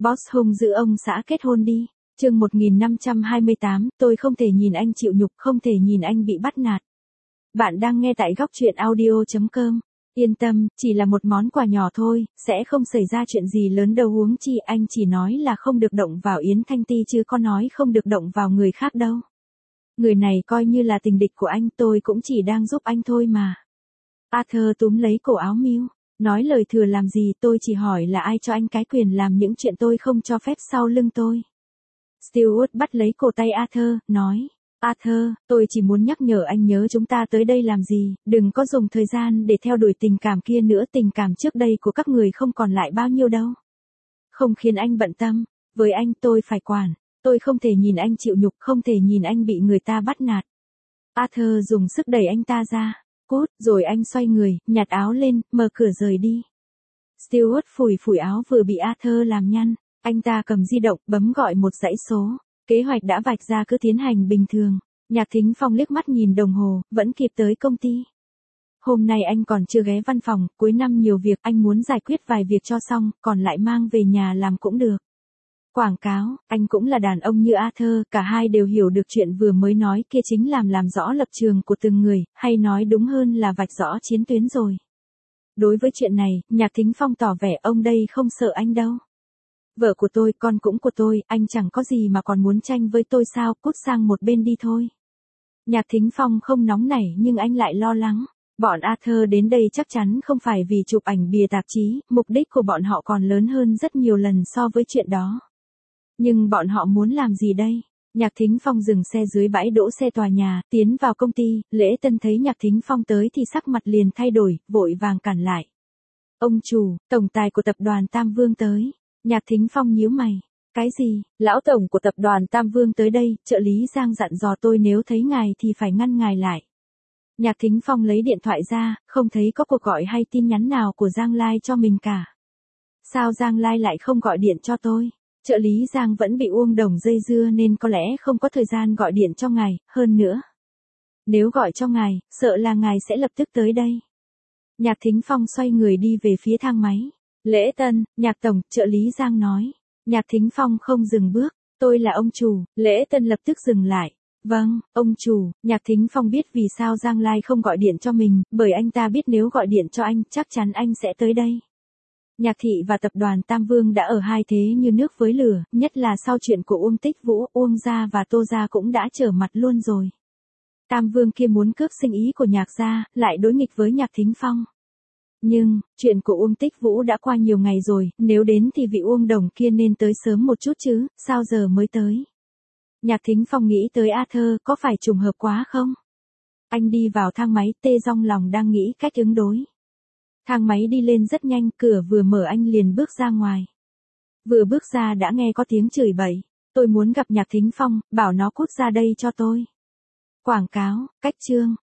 Boss hung giữ ông xã kết hôn đi. Chương 1528, tôi không thể nhìn anh chịu nhục, không thể nhìn anh bị bắt nạt. Bạn đang nghe tại góc truyện audio.com. Yên tâm, chỉ là một món quà nhỏ thôi, sẽ không xảy ra chuyện gì lớn đâu, huống chi anh chỉ nói là không được động vào Yến Thanh Ti chứ có nói không được động vào người khác đâu. Người này coi như là tình địch của anh, tôi cũng chỉ đang giúp anh thôi mà. Arthur túm lấy cổ áo Miu, nói lời thừa làm gì, tôi chỉ hỏi là ai cho anh cái quyền làm những chuyện tôi không cho phép sau lưng tôi. Stewart bắt lấy cổ tay Arthur, nói, Arthur, tôi chỉ muốn nhắc nhở anh nhớ chúng ta tới đây làm gì, đừng có dùng thời gian để theo đuổi tình cảm kia nữa, tình cảm trước đây của các người không còn lại bao nhiêu đâu. Không khiến anh bận tâm, với anh tôi phải quản, tôi không thể nhìn anh chịu nhục, không thể nhìn anh bị người ta bắt nạt. Arthur dùng sức đẩy anh ta ra, cút, rồi anh xoay người, nhặt áo lên, mở cửa rời đi. Stewart phủi phủi áo vừa bị Arthur làm nhăn, anh ta cầm di động, bấm gọi một dãy số. Kế hoạch đã vạch ra cứ tiến hành bình thường. Nhạc Thính Phong liếc mắt nhìn đồng hồ, vẫn kịp tới công ty. Hôm nay anh còn chưa ghé văn phòng, cuối năm nhiều việc, anh muốn giải quyết vài việc cho xong, còn lại mang về nhà làm cũng được. Quảng cáo, anh cũng là đàn ông như Arthur, cả hai đều hiểu được chuyện vừa mới nói kia chính làm rõ lập trường của từng người, hay nói đúng hơn là vạch rõ chiến tuyến rồi. Đối với chuyện này, Nhạc Thính Phong tỏ vẻ ông đây không sợ anh đâu. Vợ của tôi, con cũng của tôi, anh chẳng có gì mà còn muốn tranh với tôi sao, cút sang một bên đi thôi. Nhạc Thính Phong không nóng nảy nhưng anh lại lo lắng. Bọn Arthur đến đây chắc chắn không phải vì chụp ảnh bìa tạp chí, mục đích của bọn họ còn lớn hơn rất nhiều lần so với chuyện đó. Nhưng bọn họ muốn làm gì đây? Nhạc Thính Phong dừng xe dưới bãi đỗ xe tòa nhà, tiến vào công ty, Lễ Tân thấy Nhạc Thính Phong tới thì sắc mặt liền thay đổi, vội vàng cản lại. Ông chủ, tổng tài của tập đoàn Tam Vương tới. Nhạc Thính Phong nhíu mày. Cái gì? Lão tổng của tập đoàn Tam Vương tới đây, trợ lý Giang dặn dò tôi nếu thấy ngài thì phải ngăn ngài lại. Nhạc Thính Phong lấy điện thoại ra, không thấy có cuộc gọi hay tin nhắn nào của Giang Lai cho mình cả. Sao Giang Lai lại không gọi điện cho tôi? Trợ lý Giang vẫn bị Uông Đồng dây dưa nên có lẽ không có thời gian gọi điện cho ngài, hơn nữa. Nếu gọi cho ngài, sợ là ngài sẽ lập tức tới đây. Nhạc Thính Phong xoay người đi về phía thang máy. Lễ Tân, Nhạc tổng, trợ lý Giang nói. Nhạc Thính Phong không dừng bước, tôi là ông chủ, Lễ Tân lập tức dừng lại. Vâng, ông chủ, Nhạc Thính Phong biết vì sao Giang Lai không gọi điện cho mình, bởi anh ta biết nếu gọi điện cho anh, chắc chắn anh sẽ tới đây. Nhạc thị và tập đoàn Tam Vương đã ở hai thế như nước với lửa, nhất là sau chuyện của Uông Tích Vũ, Uông gia và Tô gia cũng đã trở mặt luôn rồi. Tam Vương kia muốn cướp sinh ý của Nhạc gia, lại đối nghịch với Nhạc Thính Phong. Nhưng, chuyện của Uông Tích Vũ đã qua nhiều ngày rồi, nếu đến thì vị Uông Đồng kia nên tới sớm một chút chứ, sao giờ mới tới. Nhạc Thính Phong nghĩ tới Arthur, có phải trùng hợp quá không? Anh đi vào thang máy, tê trong lòng đang nghĩ cách ứng đối. Thang máy đi lên rất nhanh, cửa vừa mở anh liền bước ra ngoài. Vừa bước ra đã nghe có tiếng chửi bậy. Tôi muốn gặp Nhạc Thính Phong, bảo nó cút ra đây cho tôi. Quảng cáo, cách chương,